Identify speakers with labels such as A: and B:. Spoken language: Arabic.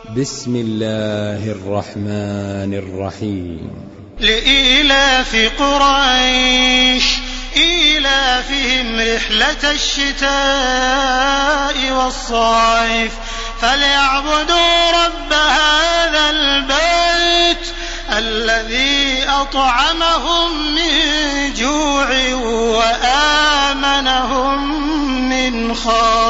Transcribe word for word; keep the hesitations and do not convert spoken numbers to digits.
A: بسم الله الرحمن الرحيم.
B: لإيلاف قريش إيلافهم رحلة الشتاء والصيف فليعبدوا رب هذا البيت الذي أطعمهم من جوع وآمنهم من خوف.